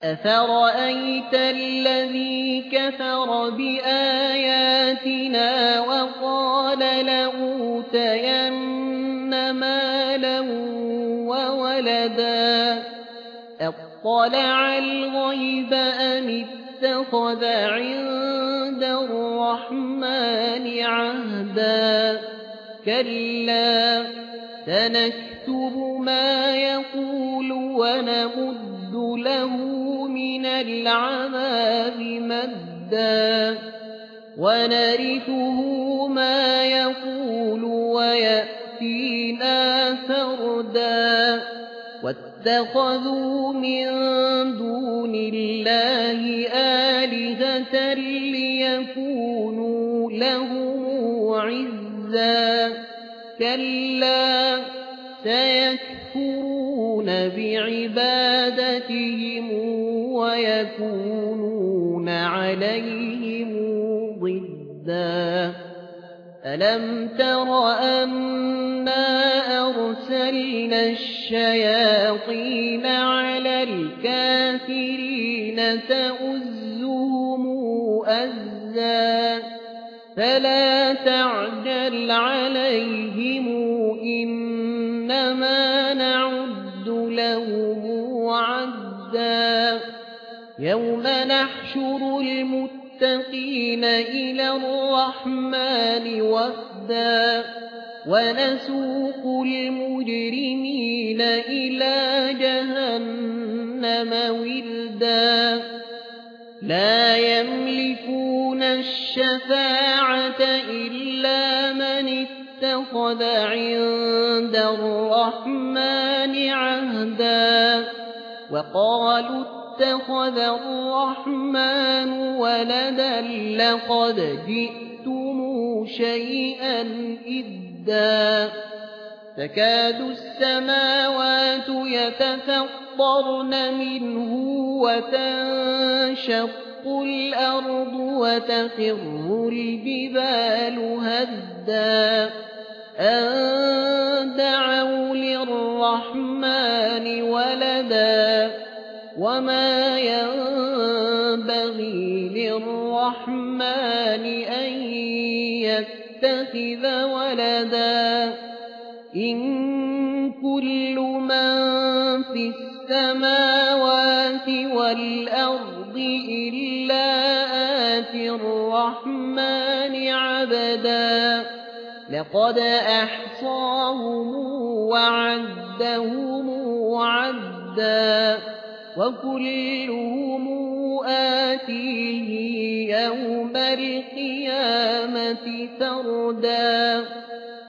أفرأيت الذي كفر بآياتنا وقال لأوتين مالا وولدا أطلع الغيب أم اتخذ عند الرحمن عهدا كلا سنكتب ما يقول ونمد له من العذاب مدا ونرثه ما يقول ويأتينا فردا واتخذوا من دون الله آلهة ليكونوا لهم عزا كلا سيكفرون بعبادتهم ويكونون عليهم ضدا ألم تر أنا أرسلنا الشياطين على الكافرين تؤزهم أزا فلا تعجل عليهم إنما نعد لهم عدا يوم نحشر المتقين إلى الرحمن وفدا ونسوق المجرمين إلى جهنم وردا لا يملكون الشفاعة إلا من اتخذ عند الرحمن عهدا وقالوا اتخذ الرحمن ولدا لقد جئتم شيئا إدا تكاد السماوات يتفطرن منه وتنشق الأرض وتخر الجبال هدا أن دعوا للرحمن ولدا وما ينبغي للرحمن أن يتخذ ولدا إن كل من في السماوات والأرض إلا آتي الرحمن عبدا لقد أحصاهم وعدهم عدا وكلهم آتيه يوم القيامة فردا